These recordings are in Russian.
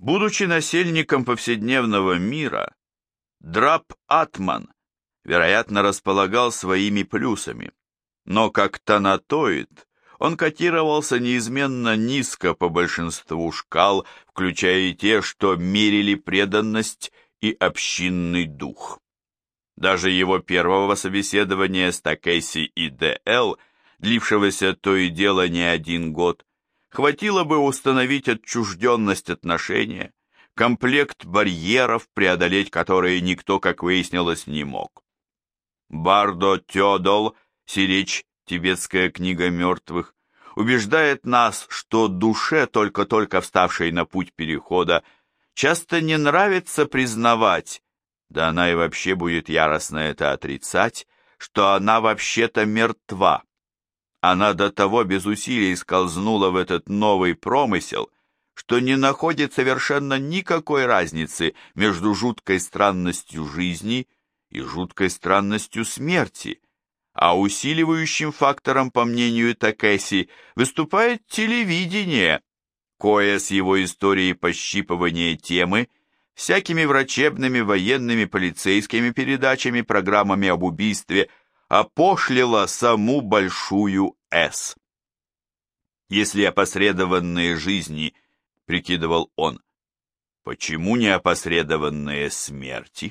Будучи насельником повседневного мира, Драб-Атман, вероятно, располагал своими плюсами, но как танатоид он котировался неизменно низко по большинству шкал, включая и те, что мерили преданность и общинный дух. Даже его первого собеседования с Такеси и Д.Л., длившегося то и дело не один год, хватило бы установить отчужденность отношения, комплект барьеров, преодолеть которые никто, как выяснилось, не мог. Бардо Тёдол, сиречь «Тибетская книга мертвых», убеждает нас, что душе, только-только вставшей на путь перехода, часто не нравится признавать, да она и вообще будет яростно это отрицать, что она вообще-то мертва. Она до того без усилий скользнула в этот новый промысел, что не находит совершенно никакой разницы между жуткой странностью жизни и жуткой странностью смерти, а усиливающим фактором, по мнению Такеси, выступает телевидение, кое с его историей пощипывания темы, всякими врачебными, военными, полицейскими передачами, программами об убийстве, опошлило саму большую «С». Если опосредованные жизни, прикидывал он, почему не опосредованные смерти?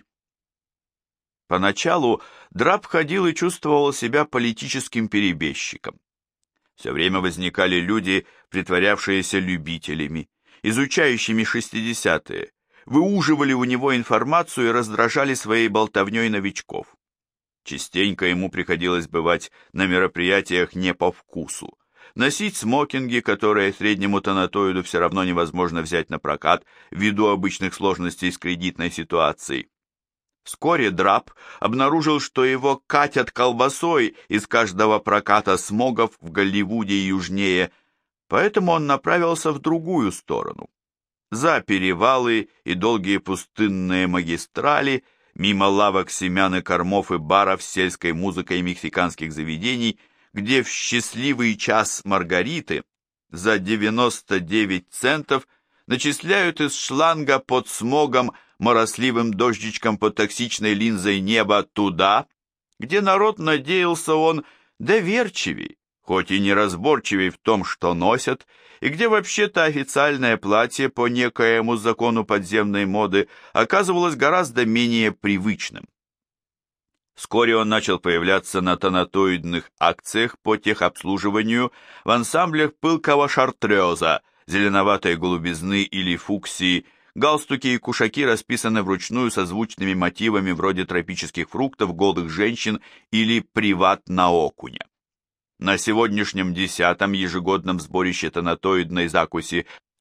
Поначалу Драб ходил и чувствовал себя политическим перебежчиком. Все время возникали люди, притворявшиеся любителями, изучающими 60-е, выуживали у него информацию и раздражали своей болтовней новичков. Частенько ему приходилось бывать на мероприятиях не по вкусу, носить смокинги, которые среднему танатоиду все равно невозможно взять на прокат ввиду обычных сложностей с кредитной ситуацией. Вскоре Драб обнаружил, что его катят колбасой из каждого проката смогов в Голливуде и южнее, поэтому он направился в другую сторону. За перевалы и долгие пустынные магистрали, мимо лавок семян и кормов и баров с сельской музыкой и мексиканских заведений, где в счастливый час Маргариты за 99 центов начисляют из шланга под смогом моросливым дождичком под токсичной линзой неба туда, где народ надеялся он доверчивей, хоть и неразборчивей в том, что носят, и где вообще-то официальное платье по некоему закону подземной моды оказывалось гораздо менее привычным. Вскоре он начал появляться на танатоидных акциях по техобслуживанию в ансамблях пылкого шартреза, зеленоватой голубизны или фуксии. Галстуки и кушаки расписаны вручную созвучными мотивами вроде тропических фруктов, голых женщин или приват на окуня. На сегодняшнем 10-м ежегодном сборище танатоидной закуси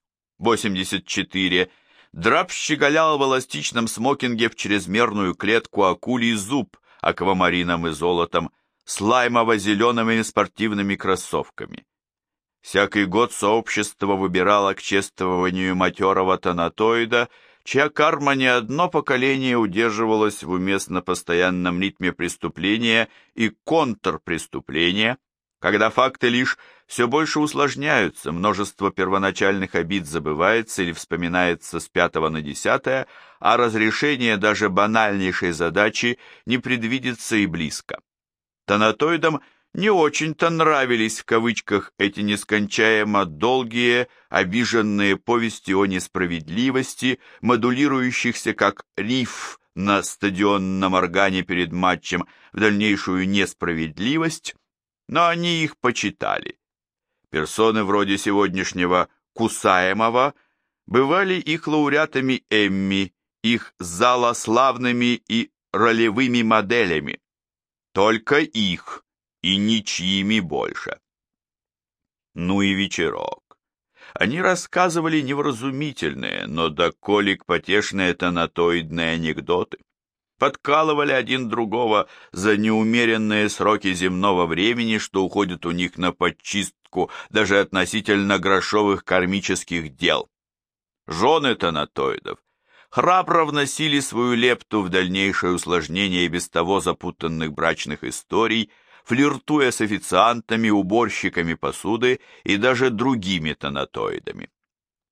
84 Драб щеголял в эластичном смокинге в чрезмерную клетку акулий зуб, аквамарином и золотом, с лаймово-зелеными спортивными кроссовками. Всякий год сообщество выбирало к чествованию матерого танатоида, чья карма не одно поколение удерживалась в уместно-постоянном ритме преступления и контрпреступления, когда факты лишь все больше усложняются, множество первоначальных обид забывается или вспоминается с 5 на 10, а разрешение даже банальнейшей задачи не предвидится и близко. Танатоидам не очень-то нравились в кавычках эти нескончаемо долгие, обиженные повести о несправедливости, модулирующихся как риф на стадионном органе перед матчем в дальнейшую несправедливость, но они их почитали. Персоны вроде сегодняшнего Кусаемова бывали их лауреатами Эмми, их залославными и ролевыми моделями. Только их, и ничьими больше. Ну и вечерок. Они рассказывали невразумительные, но до колик потешные танатоидные анекдоты, подкалывали один другого за неумеренные сроки земного времени, что уходит у них на подчистку даже относительно грошовых кармических дел. Жены танатоидов храбро вносили свою лепту в дальнейшее усложнение без того запутанных брачных историй, флиртуя с официантами, уборщиками посуды и даже другими танатоидами.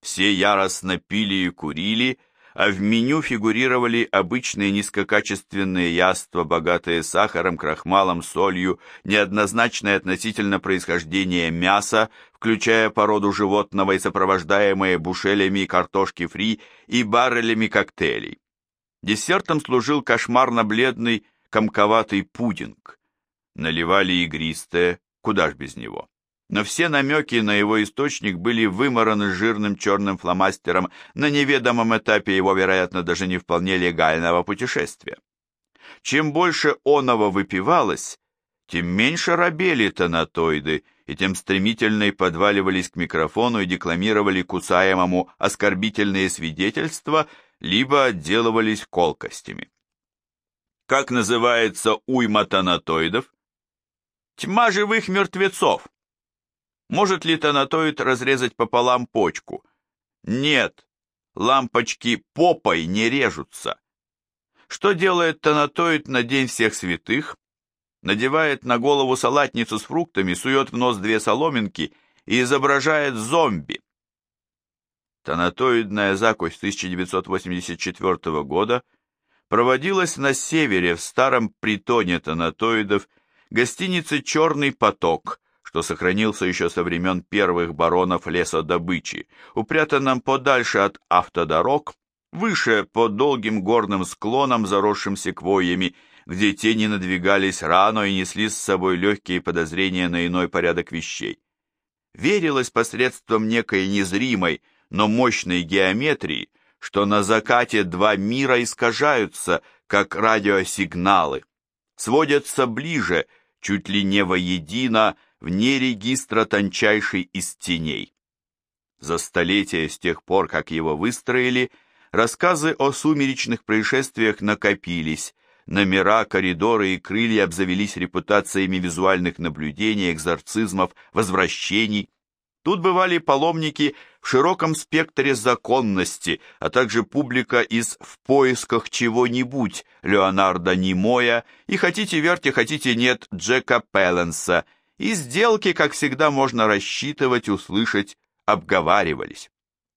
Все яростно пили и курили, а в меню фигурировали обычные низкокачественные яства, богатые сахаром, крахмалом, солью, неоднозначное относительно происхождения мяса, включая породу животного и сопровождаемые бушелями картошки фри и баррелями коктейлей. Десертом служил кошмарно-бледный комковатый пудинг. Наливали игристое, куда ж без него. Но все намеки на его источник были вымараны жирным черным фломастером на неведомом этапе его, вероятно, даже не вполне легального путешествия. Чем больше оного выпивалось, тем меньше робели тонатоиды, и тем стремительнее подваливались к микрофону и декламировали кусаемому оскорбительные свидетельства, либо отделывались колкостями. Как называется уйма тонатоидов? Тьма живых мертвецов. Может ли тонатоид разрезать пополам почку? Нет, лампочки попой не режутся. Что делает тонатоид на День всех святых? Надевает на голову салатницу с фруктами, сует в нос 2 соломинки и изображает зомби. Тонатоидная закусь 1984 года проводилась на севере в старом притоне тонатоидов гостиницы «Черный поток», что сохранился еще со времен первых баронов лесодобычи, упрятанном подальше от автодорог, выше по долгим горным склонам, заросшим секвойями, где тени надвигались рано и несли с собой легкие подозрения на иной порядок вещей. Верилось посредством некой незримой, но мощной геометрии, что на закате 2 мира искажаются, как радиосигналы, сводятся ближе, чуть ли не воедино, вне регистра тончайшей из теней. За столетия с тех пор, как его выстроили, рассказы о сумеречных происшествиях накопились, номера, коридоры и крылья обзавелись репутациями визуальных наблюдений, экзорцизмов, возвращений. Тут бывали паломники в широком спектре законности, а также публика из «В поисках чего-нибудь» Леонардо Немоя и «Хотите верьте, хотите нет» Джека Пэланса, и сделки, как всегда, можно рассчитывать, услышать, обговаривались.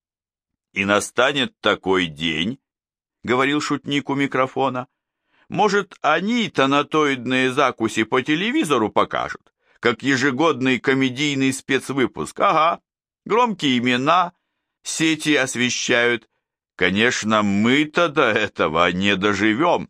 «И настанет такой день», — говорил шутник у микрофона, «может, они тонатоидные закуси по телевизору покажут, как ежегодный комедийный спецвыпуск. Ага, громкие имена, сети освещают. Конечно, мы-то до этого не доживем».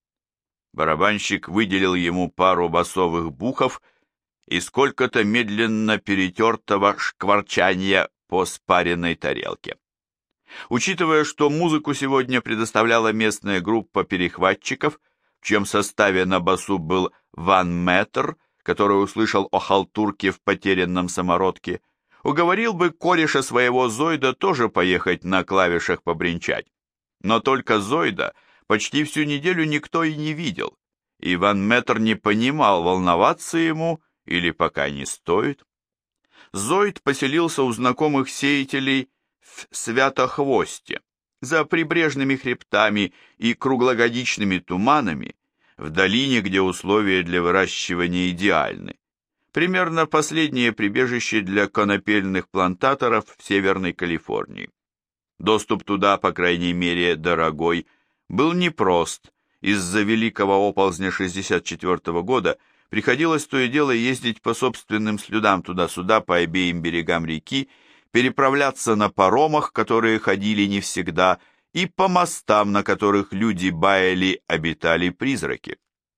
Барабанщик выделил ему пару басовых бухов и сколько-то медленно перетертого шкварчания по спаренной тарелке. Учитывая, что музыку сегодня предоставляла местная группа перехватчиков, в чьем составе на басу был Ван Меттер, который услышал о халтурке в потерянном самородке, уговорил бы кореша своего Зойда тоже поехать на клавишах побренчать. Но только Зойда почти всю неделю никто и не видел, и Ван Меттер не понимал, волноваться ему или пока не стоит. Зойд поселился у знакомых сеятелей в Святохвосте, за прибрежными хребтами и круглогодичными туманами, в долине, где условия для выращивания идеальны. Примерно последнее прибежище для конопельных плантаторов в Северной Калифорнии. Доступ туда, по крайней мере, дорогой, был непрост. Из-за великого оползня 1964 года приходилось то и дело ездить по собственным следам туда-сюда по обеим берегам реки, переправляться на паромах, которые ходили не всегда, и по мостам, на которых люди баяли, обитали призраки.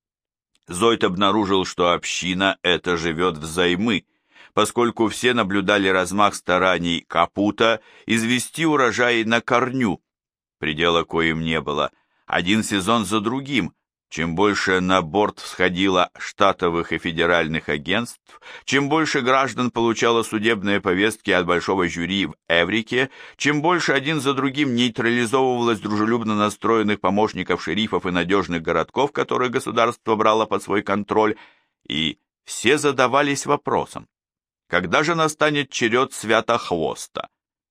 Зойд обнаружил, что община эта живет взаймы, поскольку все наблюдали размах стараний Капута извести урожай на корню. Предела коим не было. Один сезон за другим. Чем больше на борт всходило штатовых и федеральных агентств, чем больше граждан получало судебные повестки от большого жюри в Эврике, чем больше один за другим нейтрализовывалось дружелюбно настроенных помощников шерифов и надежных городков, которых государство брало под свой контроль, и все задавались вопросом, когда же настанет черед Святохвоста?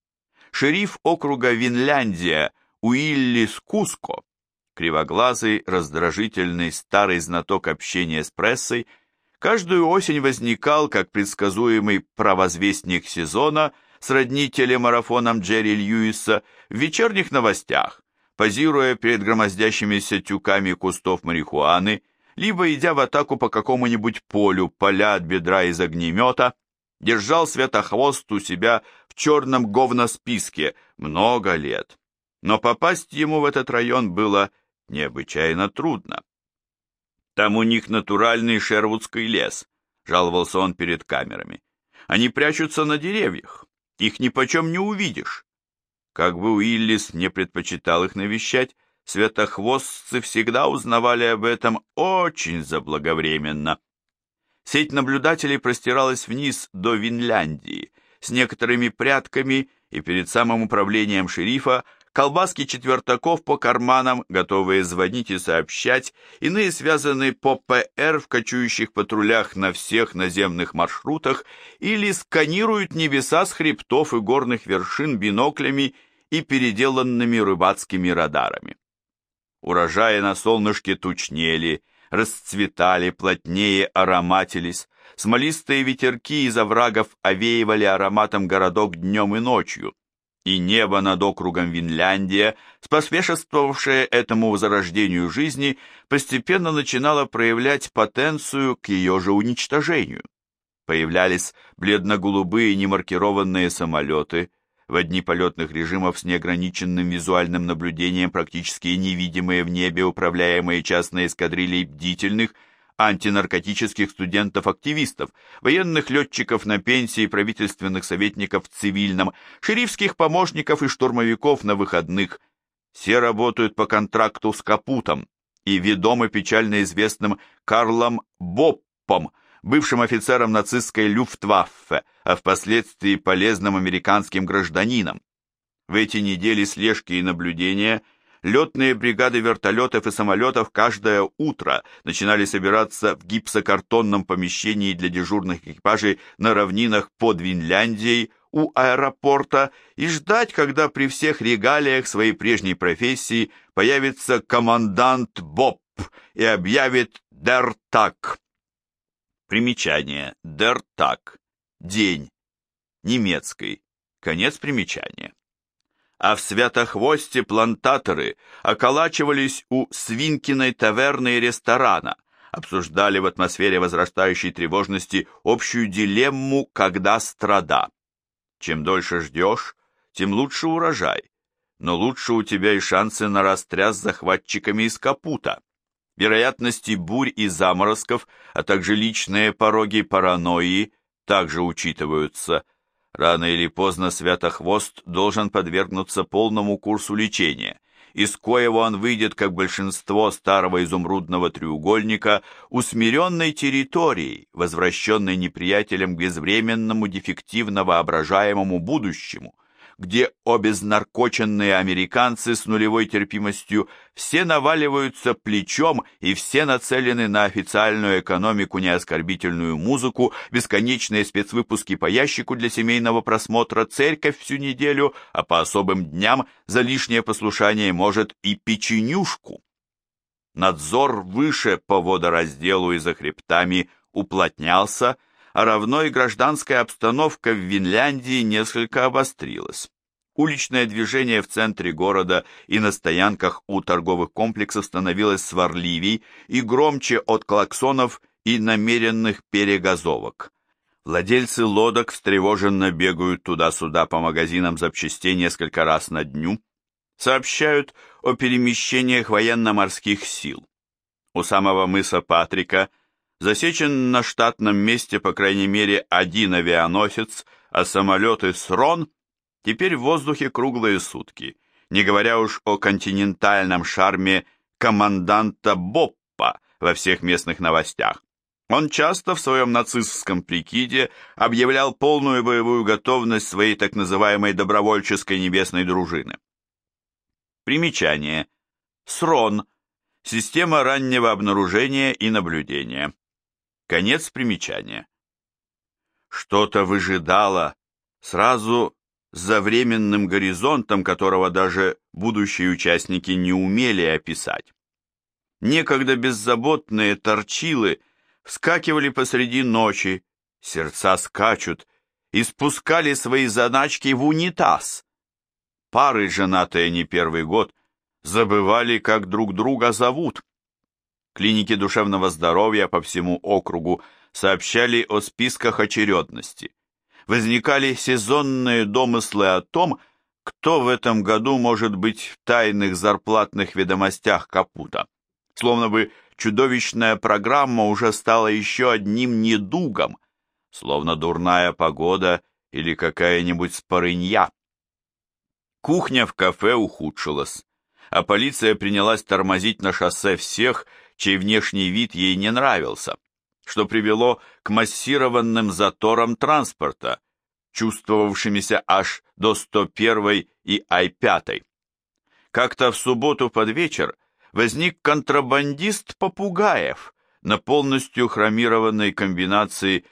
Шериф округа Винляндия Уиллис Куско, кривоглазый, раздражительный, старый знаток общения с прессой, каждую осень возникал, как предсказуемый провозвестник сезона, сродни телемарафонам Джерри Льюиса, в вечерних новостях, позируя перед громоздящимися тюками кустов марихуаны, либо идя в атаку по какому-нибудь полю, поля от бедра из огнемета, держал Святохвост у себя в черном говносписке много лет. Но попасть ему в этот район было необычайно трудно. «Там у них натуральный шервудский лес», — жаловался он перед камерами. «Они прячутся на деревьях, их нипочем не увидишь». Как бы Уиллис не предпочитал их навещать, святохвостцы всегда узнавали об этом очень заблаговременно. Сеть наблюдателей простиралась вниз до Винляндии, с некоторыми прятками, и перед самым управлением шерифа колбаски четвертаков по карманам, готовые звонить и сообщать, иные связанные по ПР в кочующих патрулях на всех наземных маршрутах или сканируют небеса с хребтов и горных вершин биноклями и переделанными рыбацкими радарами. Урожаи на солнышке тучнели, расцветали, плотнее ароматились, смолистые ветерки из оврагов овеивали ароматом городок днем и ночью, и небо над округом Винляндия, споспешествовавшее этому возрождению жизни, постепенно начинало проявлять потенцию к ее же уничтожению. Появлялись бледно-голубые немаркированные самолеты, в дни полетных режимов с неограниченным визуальным наблюдением практически невидимые в небе, управляемые частной эскадрильей бдительных, антинаркотических студентов-активистов, военных летчиков на пенсии, правительственных советников в цивильном, шерифских помощников и штурмовиков на выходных. Все работают по контракту с Капутом и ведомы печально известным Карлом Боппом, бывшим офицером нацистской Люфтваффе, а впоследствии полезным американским гражданином. В эти недели слежки и наблюдения летные бригады вертолетов и самолетов каждое утро начинали собираться в гипсокартонном помещении для дежурных экипажей на равнинах под Винляндией у аэропорта и ждать, когда при всех регалиях своей прежней профессии появится командант Боб и объявит «Der Tag». Примечание. Der Tag. День. Немецкий. Конец примечания. А в Святохвосте плантаторы околачивались у Свинкиной таверны и ресторана, обсуждали в атмосфере возрастающей тревожности общую дилемму «когда страда». Чем дольше ждешь, тем лучше урожай, но лучше у тебя и шансы на растряс с захватчиками из Капута. Вероятности бурь и заморозков, а также личные пороги паранойи также учитываются. Рано или поздно Святохвост должен подвергнуться полному курсу лечения, из коего он выйдет, как большинство старого изумрудного треугольника, усмиренной территорией, возвращенной неприятелем к безвременному дефективно воображаемому будущему, где обезнаркоченные американцы с нулевой терпимостью все наваливаются плечом и все нацелены на официальную экономику, неоскорбительную музыку, бесконечные спецвыпуски по ящику для семейного просмотра, церковь всю неделю, а по особым дням за лишнее послушание может и печенюшку. Надзор выше по водоразделу и за хребтами уплотнялся, а равно и гражданская обстановка в Винляндии несколько обострилась. Уличное движение в центре города и на стоянках у торговых комплексов становилось сварливей и громче от клаксонов и намеренных перегазовок. Владельцы лодок встревоженно бегают туда-сюда по магазинам запчастей несколько раз на дню, сообщают о перемещениях военно-морских сил. У самого мыса Патрика засечен на штатном месте по крайней мере один авианосец, а самолеты СРОН теперь в воздухе круглые сутки, не говоря уж о континентальном шарме команданта Боппа во всех местных новостях. Он часто в своем нацистском прикиде объявлял полную боевую готовность своей так называемой добровольческой небесной дружины. Примечание. СРОН. Система раннего обнаружения и наблюдения. Конец примечания. Что-то выжидало сразу за временным горизонтом, которого даже будущие участники не умели описать. Некогда беззаботные торчилы вскакивали посреди ночи, сердца скачут, и спускали свои заначки в унитаз. Пары, женатые не первый год, забывали, как друг друга зовут. Клиники душевного здоровья по всему округу сообщали о списках очередности. Возникали сезонные домыслы о том, кто в этом году может быть в тайных зарплатных ведомостях Капута. Словно бы чудовищная программа уже стала еще одним недугом, словно дурная погода или какая-нибудь спорынья. Кухня в кафе ухудшилась, а полиция принялась тормозить на шоссе всех, чей внешний вид ей не нравился, что привело к массированным заторам транспорта, чувствовавшимися аж до 101 и Ай-5. Как-то в субботу под вечер возник контрабандист попугаев на полностью хромированной комбинации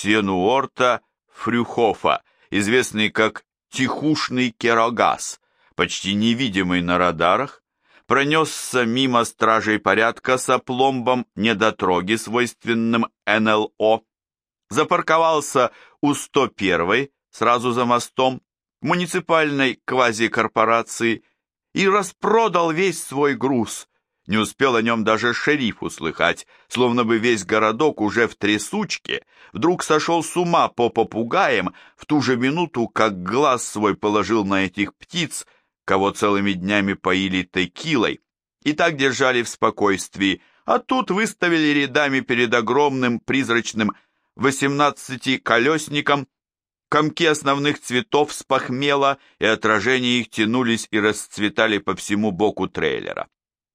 Ксенуорта-Фрюхофа, известный как тихушный керогаз, почти невидимый на радарах, пронесся мимо стражей порядка с опломбом недотроги, свойственным НЛО, запарковался у 101-й, сразу за мостом, муниципальной квазикорпорации и распродал весь свой груз. Не успел о нем даже шериф услыхать, словно бы весь городок уже в трясучке вдруг сошел с ума по попугаям в ту же минуту, как глаз свой положил на этих птиц, кого целыми днями поили текилой, и так держали в спокойствии, а тут выставили рядами перед огромным призрачным 18-колесником, комки основных цветов с похмела и отражения их тянулись и расцветали по всему боку трейлера.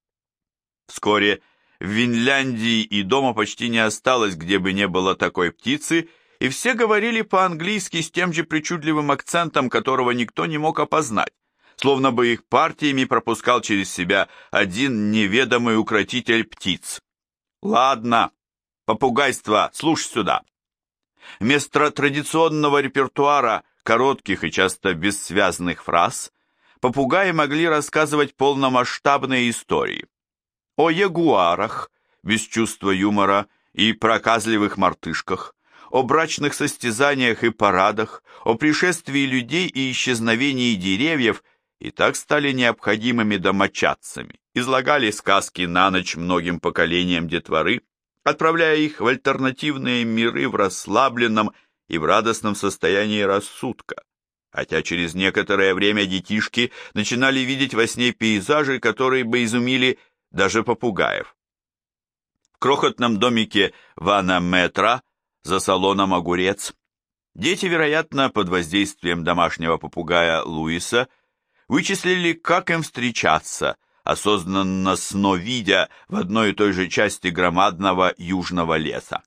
Вскоре в Винляндии и дома почти не осталось, где бы не было такой птицы, и все говорили по-английски с тем же причудливым акцентом, которого никто не мог опознать, словно бы их партиями пропускал через себя один неведомый укротитель птиц. «Ладно, попугайство, слушай сюда». Вместо традиционного репертуара коротких и часто бессвязных фраз попугаи могли рассказывать полномасштабные истории. О ягуарах, без чувства юмора, и проказливых мартышках, о брачных состязаниях и парадах, о пришествии людей и исчезновении деревьев, и так стали необходимыми домочадцами, излагали сказки на ночь многим поколениям детворы, отправляя их в альтернативные миры в расслабленном и в радостном состоянии рассудка, хотя через некоторое время детишки начинали видеть во сне пейзажи, которые бы изумили даже попугаев. В крохотном домике Вана Метра за салоном «Огурец» дети, вероятно, под воздействием домашнего попугая Луиса, вычислили, как им встречаться, осознанно сновидя в одной и той же части громадного южного леса.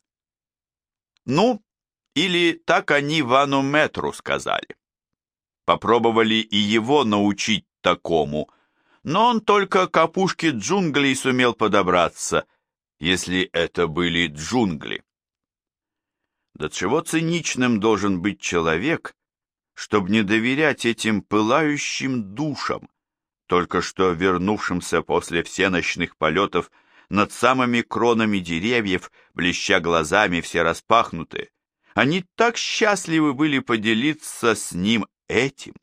Ну, или так они Вану Метру сказали. Попробовали и его научить такому, но он только к опушке джунглей сумел подобраться, если это были джунгли. До чего циничным должен быть человек, чтобы не доверять этим пылающим душам, только что вернувшимся после всеночных полетов над самыми кронами деревьев, блеща глазами все распахнутые. Они так счастливы были поделиться с ним этим.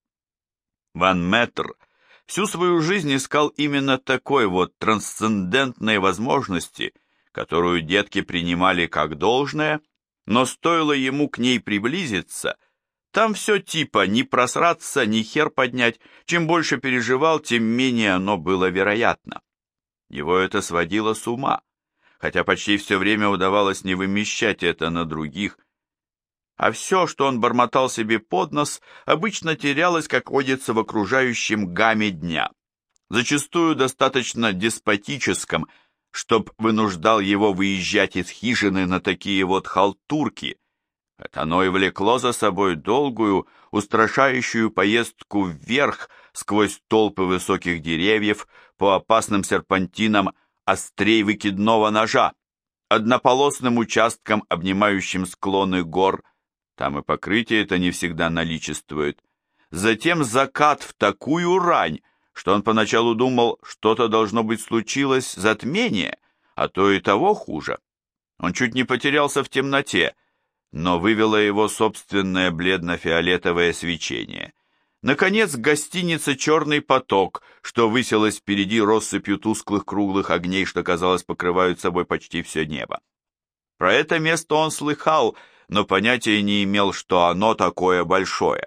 Ван Метр всю свою жизнь искал именно такой вот трансцендентной возможности, которую детки принимали как должное, но стоило ему к ней приблизиться, там все типа ни просраться, ни хер поднять, чем больше переживал, тем менее оно было вероятно. Его это сводило с ума, хотя почти все время удавалось не вымещать это на других, а все, что он бормотал себе под нос, обычно терялось, как водится, в окружающем гамме дня, зачастую достаточно деспотическом, чтоб вынуждал его выезжать из хижины на такие вот халтурки. Это оно и влекло за собой долгую, устрашающую поездку вверх сквозь толпы высоких деревьев по опасным серпантинам острей выкидного ножа, однополосным участкам, обнимающим склоны гор, там и покрытие это не всегда наличествует. Затем закат в такую рань, что он поначалу думал, что-то должно быть случилось, затмение, а то и того хуже. Он чуть не потерялся в темноте, но вывело его собственное бледно-фиолетовое свечение. Наконец, гостиница «Черный поток», что высилась впереди россыпью тусклых круглых огней, что, казалось, покрывают собой почти все небо. Про это место он слыхал, но понятия не имел, что оно такое большое.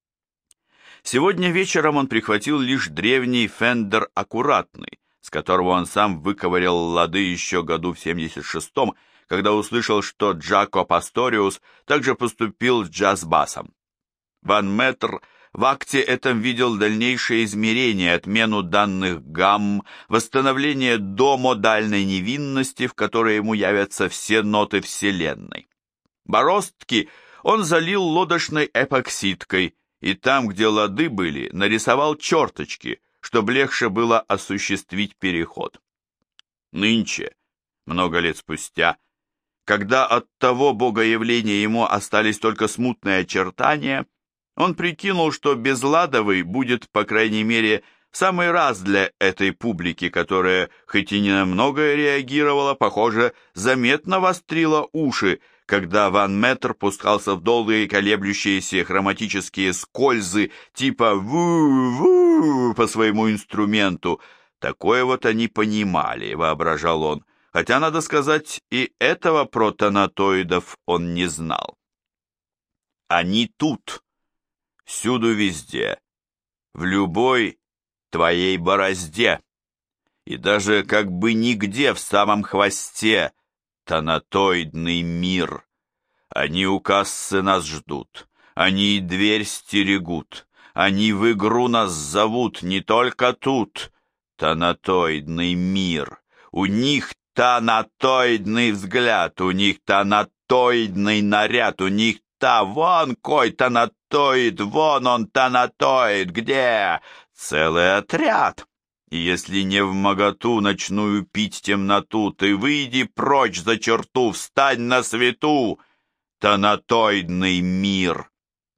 Сегодня вечером он прихватил лишь древний Фендер аккуратный, с которого он сам выковырял лады еще году в 76-м, когда услышал, что Джако Пасториус также поступил с джаз-басом. Ван Метр в акте этом видел дальнейшее измерение, отмену данных гамм, восстановление домодальной невинности, в которой ему явятся все ноты Вселенной. Бороздки он залил лодочной эпоксидкой, и там, где лады были, нарисовал черточки, чтобы легче было осуществить переход. Нынче, много лет спустя, когда от того богоявления ему остались только смутные очертания, он прикинул, что Безладовый будет, по крайней мере, в самый раз для этой публики, которая, хоть и не на многое реагировала, похоже, заметно вострила уши, когда Ван Метр пускался в долгие колеблющиеся хроматические скользы типа «ву-ву» по своему инструменту. Такое вот они понимали, воображал он, хотя, надо сказать, и этого про тонатоидов он не знал. Они тут, всюду везде, в любой твоей борозде, и даже как бы нигде в самом хвосте тонатоидный мир. Они у кассы нас ждут, они и дверь стерегут, они в игру нас зовут не только тут. Тонатоидный мир, у них тонатоидный взгляд, у них тонатоидный наряд, у них вон кой тонатоид, вон он тонатоид, где? Целый отряд. И если не вмоготу ночную пить темноту, ты выйди прочь за черту, встань на свету, тонатоидный мир.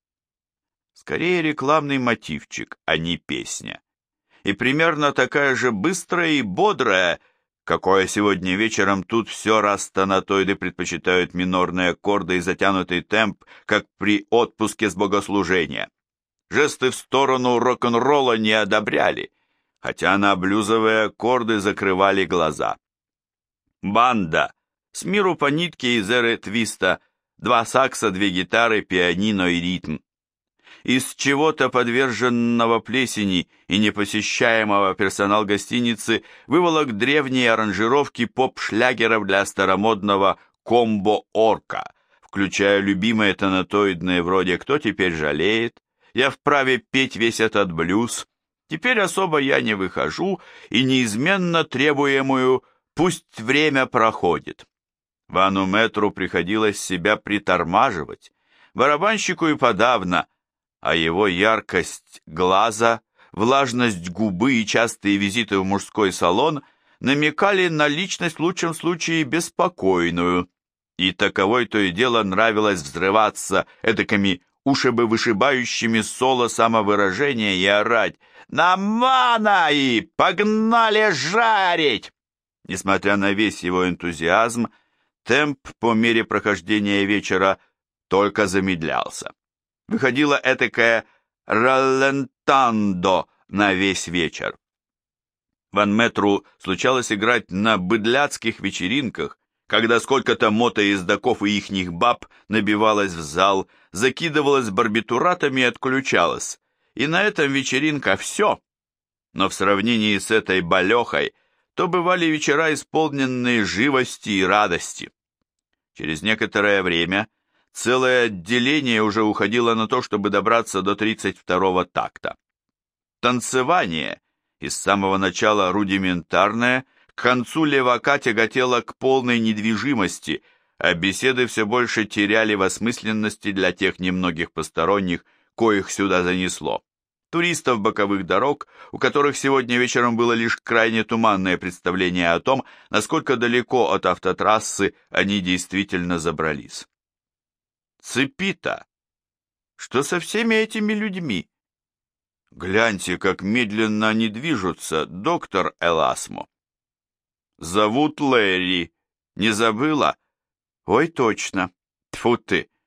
Скорее рекламный мотивчик, а не песня. И примерно такая же быстрая и бодрая, какое сегодня вечером тут все раз тонатоиды предпочитают минорные аккорды и затянутый темп, как при отпуске с богослужения. Жесты в сторону рок-н-ролла не одобряли, хотя на блюзовые аккорды закрывали глаза. Банда, с миру по нитке из эры твиста, 2 сакса, 2 гитары, пианино и ритм. Из чего-то подверженного плесени и непосещаемого персонал гостиницы выволок древние аранжировки поп-шлягеров для старомодного комбо-орка, включая любимые тонатоидные вроде «Кто теперь жалеет?», «Я вправе петь весь этот блюз», «Теперь особо я не выхожу» и неизменно требуемую «Пусть время проходит». Вану Метру приходилось себя притормаживать, барабанщику и подавно, а его яркость глаза, влажность губы и частые визиты в мужской салон намекали на личность в лучшем случае беспокойную, и таковой то и дело нравилось взрываться эдакими ушибовышибающими соло самовыражения и орать «Намана!» и «Погнали жарить!». Несмотря на весь его энтузиазм, темп по мере прохождения вечера только замедлялся. Выходило этакое раллентандо на весь вечер. Ван Метру случалось играть на быдляцких вечеринках, когда сколько-то мотоездаков и ихних баб набивалось в зал, закидывалось барбитуратами и отключалось. И на этом вечеринка все. Но в сравнении с этой балехой, то бывали вечера, исполненные живости и радости. Через некоторое время целое отделение уже уходило на то, чтобы добраться до 32-го такта. Танцевание, из самого начала рудиментарное, к концу левака тяготело к полной недвижимости, а беседы все больше теряли в осмысленности для тех немногих посторонних, коих сюда занесло. Туристов боковых дорог, у которых сегодня вечером было лишь крайне туманное представление о том, насколько далеко от автотрассы они действительно забрались. Цепи-то! Что со всеми этими людьми? Гляньте, как медленно они движутся, доктор Эласмо. Зовут Лэри. Не забыла? Ой, точно. Тьфу ты,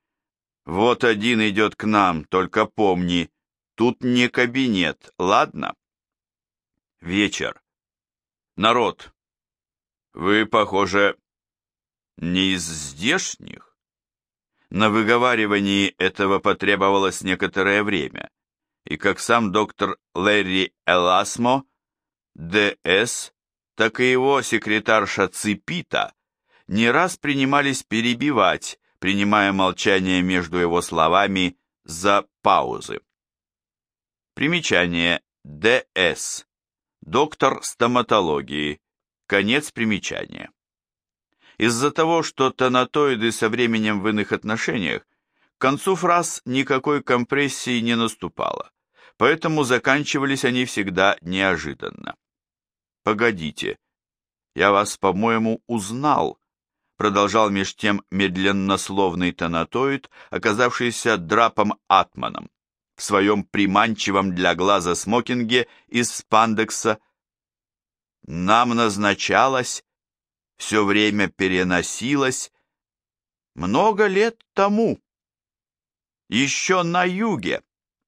Вот один идет к нам, только помни, тут не кабинет, ладно? Вечер. Народ, вы, похоже, не из здешних? На выговаривании этого потребовалось некоторое время, и как сам доктор Лэри Эласмо, Д.С., так и его секретарша Ципита не раз принимались перебивать, принимая молчание между его словами за паузы. Примечание. Д.С. Доктор стоматологии. Конец примечания. Из-за того, что тонатоиды со временем в иных отношениях, к концу фраз никакой компрессии не наступало, поэтому заканчивались они всегда неожиданно. «Погодите, я вас, по-моему, узнал», продолжал меж тем медленнословный тонатоид, оказавшийся Драпом Атманом, в своем приманчивом для глаза смокинге из спандекса. «Нам назначалось, все время переносилось, много лет тому, еще на юге».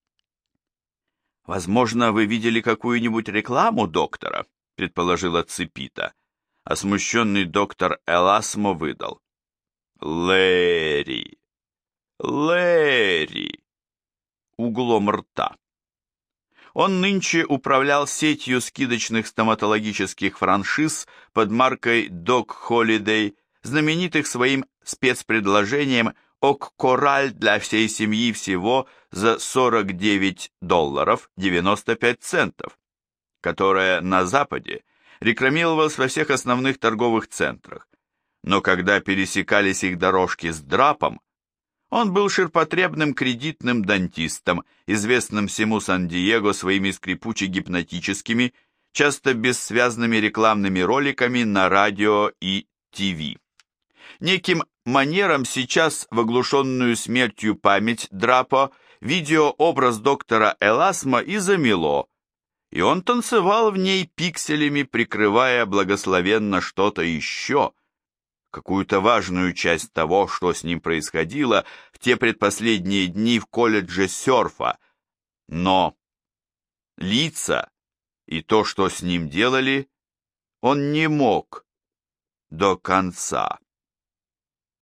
«Возможно, вы видели какую-нибудь рекламу доктора», предположила Ципита, а смущенный доктор Эласмо выдал: «Лэри, Лэри», углом рта. Он нынче управлял сетью скидочных стоматологических франшиз под маркой Doc Holiday, знаменитых своим спецпредложением «Ок-кораль» для всей семьи всего за $49.95, которое на Западе рекламировалось во всех основных торговых центрах, но когда пересекались их дорожки с Драпом, он был ширпотребным кредитным дантистом, известным всему Сан-Диего своими скрипуче-гипнотическими, часто бессвязными рекламными роликами на радио и ТВ. Неким манером сейчас в оглушенную смертью память Драпо видеообраз доктора Эласмо и замело, и он танцевал в ней пикселями, прикрывая благословенно что-то еще, какую-то важную часть того, что с ним происходило в те предпоследние дни в колледже серфа, но лица и то, что с ним делали, он не мог до конца.